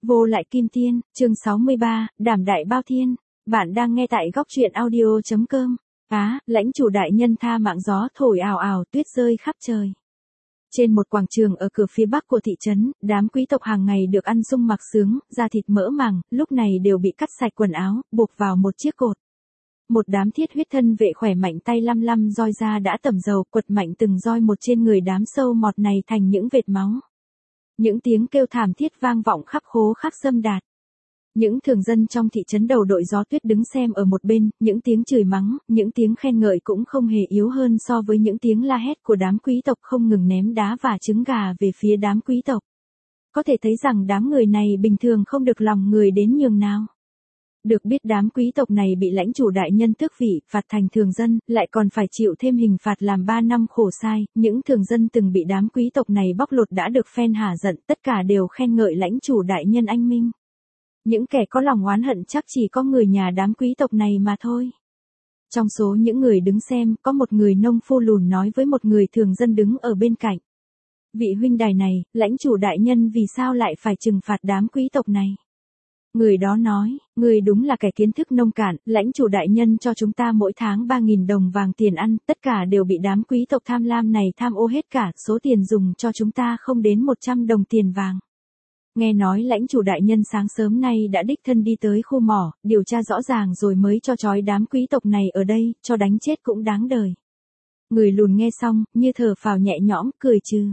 Vô lại kim tiên, chương 63, đảm đại bao thiên. Bạn đang nghe tại góc truyện audio.com. Lãnh chủ đại nhân tha mạng, gió thổi ào ào, tuyết rơi khắp trời. Trên một quảng trường ở cửa phía bắc của thị trấn, đám quý tộc hàng ngày được ăn sung mặc sướng, da thịt mỡ màng, lúc này đều bị cắt sạch quần áo, buộc vào một chiếc cột. Một đám thiết huyết thân vệ khỏe mạnh tay lăm lăm roi ra đã tẩm dầu, quật mạnh từng roi một trên người đám sâu mọt này thành những vệt máu. Những tiếng kêu thảm thiết vang vọng khắp khố khắc Sâm Đạt. Những thường dân trong thị trấn đầu đội gió tuyết đứng xem ở một bên, những tiếng chửi mắng, những tiếng khen ngợi cũng không hề yếu hơn so với những tiếng la hét của đám quý tộc không ngừng ném đá và trứng gà về phía đám quý tộc. Có thể thấy rằng đám người này bình thường không được lòng người đến nhường nào. Được biết đám quý tộc này bị lãnh chủ đại nhân tước vị, phạt thành thường dân, lại còn phải chịu thêm hình phạt làm 3 năm khổ sai. Những thường dân từng bị đám quý tộc này bóc lột đã được phen hả giận, tất cả đều khen ngợi lãnh chủ đại nhân anh minh. Những kẻ có lòng oán hận chắc chỉ có người nhà đám quý tộc này mà thôi. Trong số những người đứng xem, có một người nông phu lùn nói với một người thường dân đứng ở bên cạnh. Vị huynh đài này, lãnh chủ đại nhân vì sao lại phải trừng phạt đám quý tộc này? Người đó nói, người đúng là kẻ kiến thức nông cạn, lãnh chủ đại nhân cho chúng ta mỗi tháng 3.000 đồng vàng tiền ăn, tất cả đều bị đám quý tộc tham lam này tham ô hết cả, số tiền dùng cho chúng ta không đến 100 đồng tiền vàng. Nghe nói lãnh chủ đại nhân sáng sớm nay đã đích thân đi tới khu mỏ, điều tra rõ ràng rồi mới cho trói đám quý tộc này ở đây, cho đánh chết cũng đáng đời. Người lùn nghe xong, như thở phào nhẹ nhõm, cười trừ.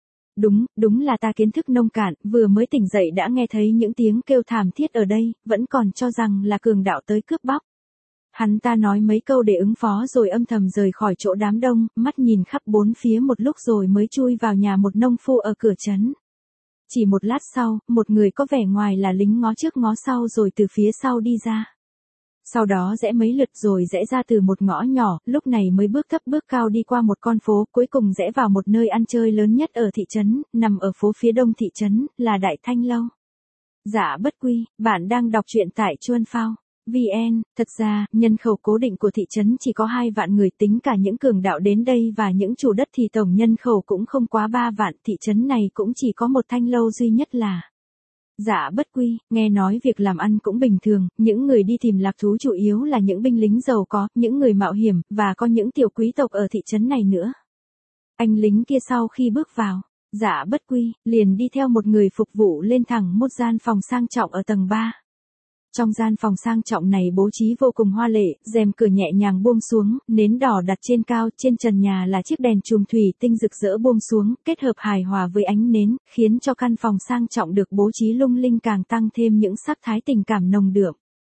Đúng là ta kiến thức nông cạn, vừa mới tỉnh dậy đã nghe thấy những tiếng kêu thảm thiết ở đây, vẫn còn cho rằng là cường đạo tới cướp bóc. Hắn ta nói mấy câu để ứng phó rồi âm thầm rời khỏi chỗ đám đông, mắt nhìn khắp bốn phía một lúc rồi mới chui vào nhà một nông phu ở cửa trấn. Chỉ một lát sau, một người có vẻ ngoài là lính ngó trước ngó sau rồi từ phía sau đi ra. Sau đó rẽ mấy lượt rồi rẽ ra từ một ngõ nhỏ, lúc này mới bước thấp bước cao đi qua một con phố, cuối cùng rẽ vào một nơi ăn chơi lớn nhất ở thị trấn, nằm ở phố phía đông thị trấn, là Đại Thanh Lâu. Dạ bất quy, bạn đang đọc truyện tại Chuan Phao VN. Thật ra, nhân khẩu cố định của thị trấn chỉ có 2 vạn người, tính cả những cường đạo đến đây và những chủ đất thì tổng nhân khẩu cũng không quá 3 vạn, thị trấn này cũng chỉ có một thanh lâu duy nhất là Dạ bất quy. Nghe nói việc làm ăn cũng bình thường, những người đi tìm lạc thú chủ yếu là những binh lính giàu có, những người mạo hiểm, và có những tiểu quý tộc ở thị trấn này nữa. Anh lính kia sau khi bước vào Dạ bất quy, liền đi theo một người phục vụ lên thẳng một gian phòng sang trọng ở tầng 3. Trong gian phòng sang trọng này bố trí vô cùng hoa lệ, rèm cửa nhẹ nhàng buông xuống, nến đỏ đặt trên cao, trên trần nhà là chiếc đèn chùm thủy tinh rực rỡ buông xuống, kết hợp hài hòa với ánh nến, khiến cho căn phòng sang trọng được bố trí lung linh càng tăng thêm những sắc thái tình cảm nồng đượm.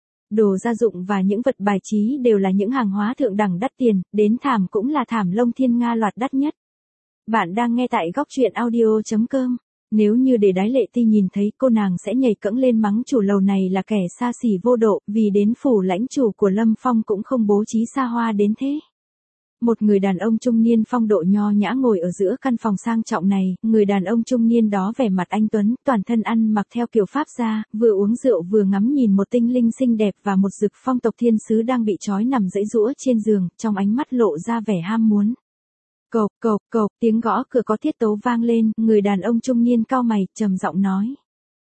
Đồ gia dụng và những vật bài trí đều là những hàng hóa thượng đẳng đắt tiền, đến thảm cũng là thảm lông thiên nga loạt đắt nhất. Bạn đang nghe tại góc truyện audio.com. Nếu như để Đái Lệ Ti nhìn thấy, cô nàng sẽ nhảy cẫng lên mắng chủ lầu này là kẻ xa xỉ vô độ, vì đến phủ lãnh chủ của Lâm Phong cũng không bố trí xa hoa đến thế. Một người đàn ông trung niên phong độ nho nhã ngồi ở giữa căn phòng sang trọng này, người đàn ông trung niên đó vẻ mặt anh tuấn, toàn thân ăn mặc theo kiểu Pháp gia, vừa uống rượu vừa ngắm nhìn một tinh linh xinh đẹp và một dực phong tộc thiên sứ đang bị trói nằm giãy giụa trên giường, trong ánh mắt lộ ra vẻ ham muốn. Cộc cộc cộc, tiếng gõ cửa có tiết tấu vang lên, người đàn ông trung niên cau mày, trầm giọng nói.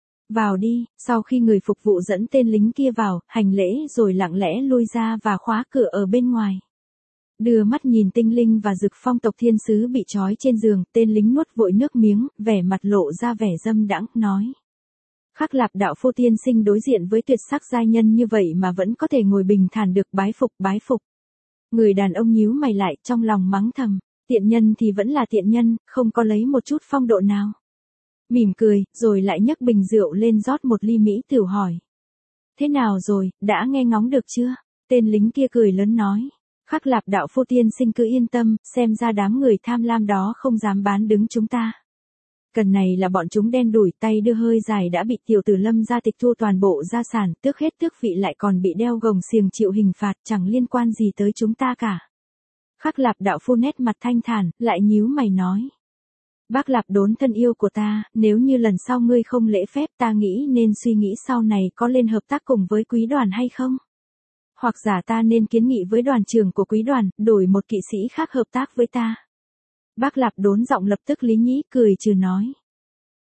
Vào đi. Sau khi người phục vụ dẫn tên lính kia vào, hành lễ rồi lặng lẽ lui ra và khóa cửa ở bên ngoài. Đưa mắt nhìn tinh linh và dực phong tộc thiên sứ bị trói trên giường, tên lính nuốt vội nước miếng, vẻ mặt lộ ra vẻ dâm đãng, nói. Khắc Lạp đạo phu tiên sinh đối diện với tuyệt sắc giai nhân như vậy mà vẫn có thể ngồi bình thản được, bái phục bái phục. Người đàn ông nhíu mày lại, trong lòng mắng thầm. Tiện nhân thì vẫn là tiện nhân, không có lấy một chút phong độ nào. Mỉm cười, rồi lại nhấc bình rượu lên rót một ly mỹ tửu hỏi. Thế nào rồi, đã nghe ngóng được chưa? Tên lính kia cười lớn nói. Khắc Lạp đạo phu tiên sinh cứ yên tâm, xem ra đám người tham lam đó không dám bán đứng chúng ta. Cần này là bọn chúng đen đủi, tay đưa hơi dài đã bị tiểu tử Lâm gia tịch thu toàn bộ gia sản, tước hết tước vị, lại còn bị đeo gồng xiềng chịu hình phạt, chẳng liên quan gì tới chúng ta cả. Khắc Lạp đạo phu nét mặt thanh thản, lại nhíu mày nói. Bác Lạp đốn thân yêu của ta, nếu như lần sau ngươi không lễ phép, ta nghĩ nên suy nghĩ sau này có lên hợp tác cùng với quý đoàn hay không? Hoặc giả ta nên kiến nghị với đoàn trưởng của quý đoàn, đổi một kỵ sĩ khác hợp tác với ta. Bác Lạp đốn giọng lập tức lý nhí, cười trừ nói.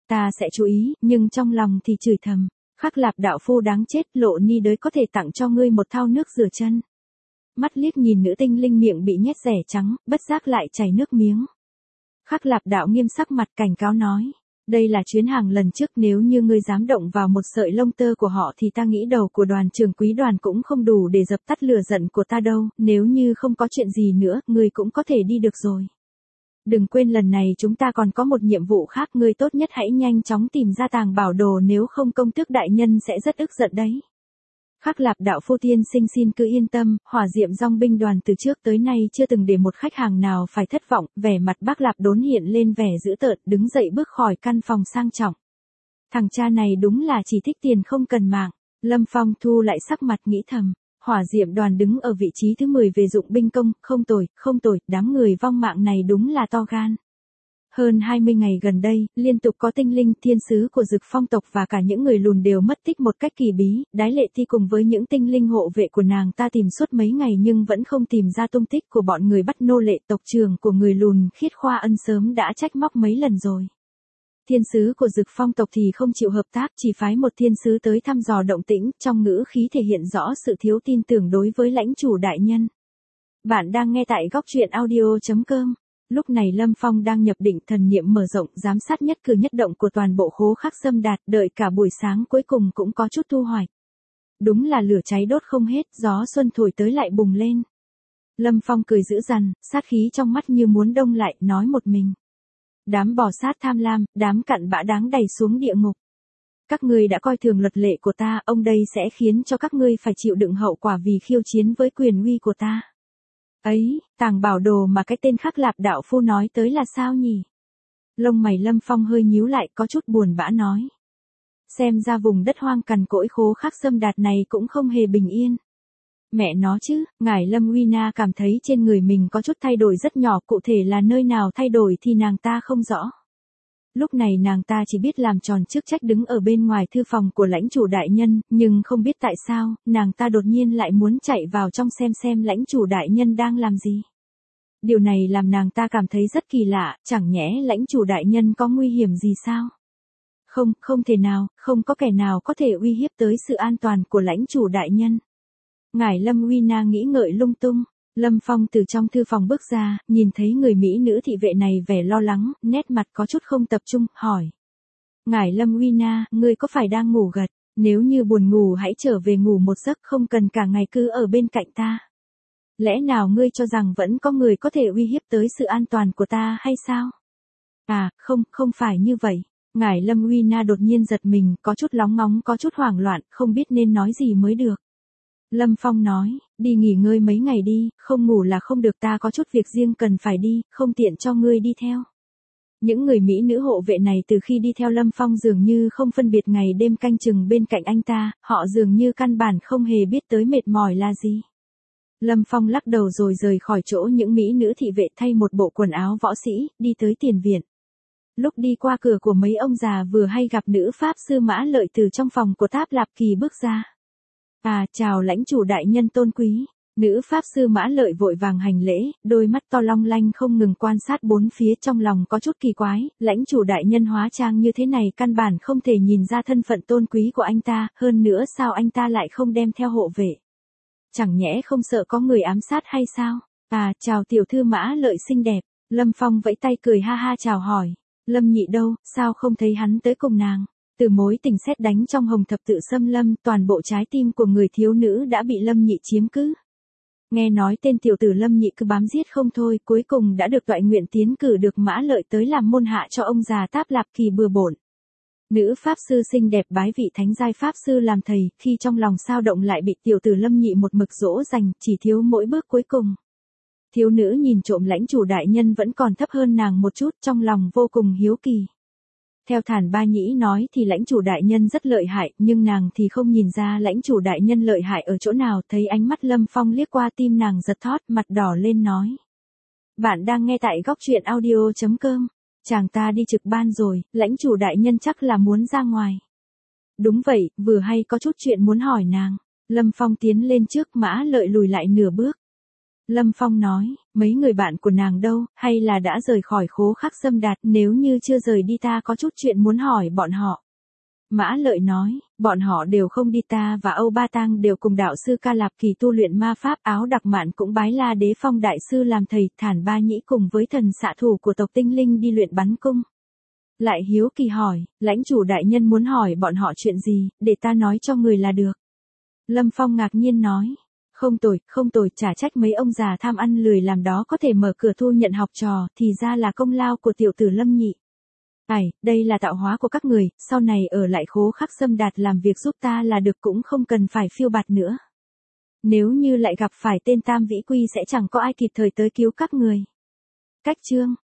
Ta sẽ chú ý, nhưng trong lòng thì chửi thầm. Khắc Lạp đạo phu đáng chết, Lộ Ni đới có thể tặng cho ngươi một thau nước rửa chân. Mắt liếc nhìn nữ tinh linh miệng bị nhét rẻ trắng, bất giác lại chảy nước miếng. Khắc Lạp đạo nghiêm sắc mặt cảnh cáo nói. Đây là chuyến hàng lần trước, nếu như ngươi dám động vào một sợi lông tơ của họ thì ta nghĩ đầu của đoàn trưởng quý đoàn cũng không đủ để dập tắt lửa giận của ta đâu, nếu như không có chuyện gì nữa, ngươi cũng có thể đi được rồi. Đừng quên lần này chúng ta còn có một nhiệm vụ khác, ngươi tốt nhất hãy nhanh chóng tìm ra tàng bảo đồ, nếu không công tước đại nhân sẽ rất ức giận đấy. Khắc Lạp đạo phu tiên sinh xin cứ yên tâm, Hỏa Diệm Dòng binh đoàn từ trước tới nay chưa từng để một khách hàng nào phải thất vọng, vẻ mặt bác Lạp Đốn hiện lên vẻ dữ tợn, đứng dậy bước khỏi căn phòng sang trọng. Thằng cha này đúng là chỉ thích tiền không cần mạng. Lâm Phong thu lại sắc mặt nghĩ thầm, Hỏa Diệm đoàn đứng ở vị trí thứ 10 về dụng binh công, không tồi, đám người vong mạng này đúng là to gan. Hơn 20 ngày gần đây, liên tục có tinh linh, thiên sứ của Dực Phong tộc và cả những người lùn đều mất tích một cách kỳ bí, Đái Lệ Thi cùng với những tinh linh hộ vệ của nàng ta tìm suốt mấy ngày nhưng vẫn không tìm ra tung tích của bọn người bắt nô lệ. Tộc trưởng của người lùn Khiết Khoa Ân sớm đã trách móc mấy lần rồi. Thiên sứ của Dực Phong tộc thì không chịu hợp tác, chỉ phái một thiên sứ tới thăm dò động tĩnh, trong ngữ khí thể hiện rõ sự thiếu tin tưởng đối với lãnh chủ đại nhân. Bạn đang nghe tại góc truyện audio.com. Lúc này Lâm Phong đang nhập định thần niệm mở rộng, giám sát nhất cử nhất động của toàn bộ Khố Khắc Sâm Đạt, đợi cả buổi sáng cuối cùng cũng có chút thu hoạch. Đúng là lửa cháy đốt không hết, gió xuân thổi tới lại bùng lên. Lâm Phong cười dữ dằn, sát khí trong mắt như muốn đông lại, nói một mình. Đám bò sát tham lam, đám cặn bã đáng đẩy xuống địa ngục. Các ngươi đã coi thường luật lệ của ta, ông đây sẽ khiến cho các ngươi phải chịu đựng hậu quả vì khiêu chiến với quyền uy của ta. Ấy, tàng bảo đồ mà cái tên Khắc Lạp đạo phu nói tới là sao nhỉ? Lông mày Lâm Phong hơi nhíu lại, có chút buồn bã nói. Xem ra vùng đất hoang cằn cỗi Khố Khắc Sâm Đạt này cũng không hề bình yên. Mẹ nó chứ, ngài Lâm Uy Na cảm thấy trên người mình có chút thay đổi rất nhỏ, cụ thể là nơi nào thay đổi thì nàng ta không rõ. Lúc này nàng ta chỉ biết làm tròn chức trách đứng ở bên ngoài thư phòng của lãnh chủ đại nhân, nhưng không biết tại sao, nàng ta đột nhiên lại muốn chạy vào trong xem lãnh chủ đại nhân đang làm gì. Điều này làm nàng ta cảm thấy rất kỳ lạ, chẳng nhẽ lãnh chủ đại nhân có nguy hiểm gì sao? Không thể nào, không có kẻ nào có thể uy hiếp tới sự an toàn của lãnh chủ đại nhân. Ngài Lâm Uy Na nghĩ ngợi lung tung. Lâm Phong từ trong thư phòng bước ra, nhìn thấy người mỹ nữ thị vệ này vẻ lo lắng, nét mặt có chút không tập trung, hỏi. Ngài Lâm Uy Na, ngươi có phải đang ngủ gật? Nếu như buồn ngủ hãy trở về ngủ một giấc, không cần cả ngày cứ ở bên cạnh ta. Lẽ nào ngươi cho rằng vẫn có người có thể uy hiếp tới sự an toàn của ta hay sao? À, không phải như vậy. Ngài Lâm Uy Na đột nhiên giật mình, có chút lóng ngóng, có chút hoảng loạn, không biết nên nói gì mới được. Lâm Phong nói, đi nghỉ ngơi mấy ngày đi, không ngủ là không được, ta có chút việc riêng cần phải đi, không tiện cho ngươi đi theo. Những người mỹ nữ hộ vệ này từ khi đi theo Lâm Phong dường như không phân biệt ngày đêm canh chừng bên cạnh anh ta, họ dường như căn bản không hề biết tới mệt mỏi là gì. Lâm Phong lắc đầu rồi rời khỏi chỗ những mỹ nữ thị vệ, thay một bộ quần áo võ sĩ, đi tới tiền viện. Lúc đi qua cửa của mấy ông già vừa hay gặp nữ pháp sư Mã Lợi từ trong phòng của Tháp Lạp Kỳ bước ra. À, chào lãnh chủ đại nhân tôn quý. Nữ pháp sư Mã Lợi vội vàng hành lễ, đôi mắt to long lanh không ngừng quan sát bốn phía, trong lòng có chút kỳ quái, lãnh chủ đại nhân hóa trang như thế này căn bản không thể nhìn ra thân phận tôn quý của anh ta, hơn nữa sao anh ta lại không đem theo hộ vệ? Chẳng nhẽ không sợ có người ám sát hay sao? À, chào tiểu thư Mã Lợi xinh đẹp. Lâm Phong vẫy tay cười ha ha chào hỏi. Lâm Nhị đâu, sao không thấy hắn tới cùng nàng? Từ mối tình sét đánh trong Hồng Thập Tự Xâm Lâm, toàn bộ trái tim của người thiếu nữ đã bị Lâm Nhị chiếm cứ. Nghe nói tên tiểu tử Lâm Nhị cứ bám giết không thôi, cuối cùng đã được toại nguyện tiến cử được Mã Lợi tới làm môn hạ cho ông già Tháp Lạp Kỳ bừa bộn. Nữ pháp sư xinh đẹp bái vị thánh giai pháp sư làm thầy, khi trong lòng sao động lại bị tiểu tử Lâm Nhị một mực dỗ dành, chỉ thiếu mỗi bước cuối cùng. Thiếu nữ nhìn trộm lãnh chủ đại nhân vẫn còn thấp hơn nàng một chút, trong lòng vô cùng hiếu kỳ. Theo Thản Ba Nhĩ nói thì lãnh chủ đại nhân rất lợi hại, nhưng nàng thì không nhìn ra lãnh chủ đại nhân lợi hại ở chỗ nào, thấy ánh mắt Lâm Phong liếc qua tim nàng giật thót, mặt đỏ lên nói. Bạn đang nghe tại góc truyện audio.com. Chàng ta đi trực ban rồi, lãnh chủ đại nhân chắc là muốn ra ngoài. Đúng vậy, vừa hay có chút chuyện muốn hỏi nàng. Lâm Phong tiến lên trước, Mã Lợi lùi lại nửa bước. Lâm Phong nói, Mấy người bạn của nàng đâu, hay là đã rời khỏi Khố Khắc Sâm Đạt, nếu như chưa rời đi ta có chút chuyện muốn hỏi bọn họ. Mã Lợi nói, bọn họ đều không đi, ta và Âu Ba Tang đều cùng đạo sư Ca Lạp Kỳ tu luyện ma pháp, Áo Đặc Mạn cũng bái La Đế Phong đại sư làm thầy, Thản Ba Nhĩ cùng với thần xạ thủ của tộc tinh linh đi luyện bắn cung. Lại hiếu kỳ hỏi, lãnh chủ đại nhân muốn hỏi bọn họ chuyện gì, để ta nói cho người là được. Lâm Phong ngạc nhiên nói, không tồi, chả trách mấy ông già tham ăn lười làm đó có thể mở cửa thu nhận học trò, thì ra là công lao của tiểu tử Lâm nhị. Đây là tạo hóa của các người, sau này ở lại Khố Khắc Sâm Đạt làm việc giúp ta là được, cũng không cần phải phiêu bạt nữa. Nếu như lại gặp phải tên Tam Vĩ Quy sẽ chẳng có ai kịp thời tới cứu các người. Cách chương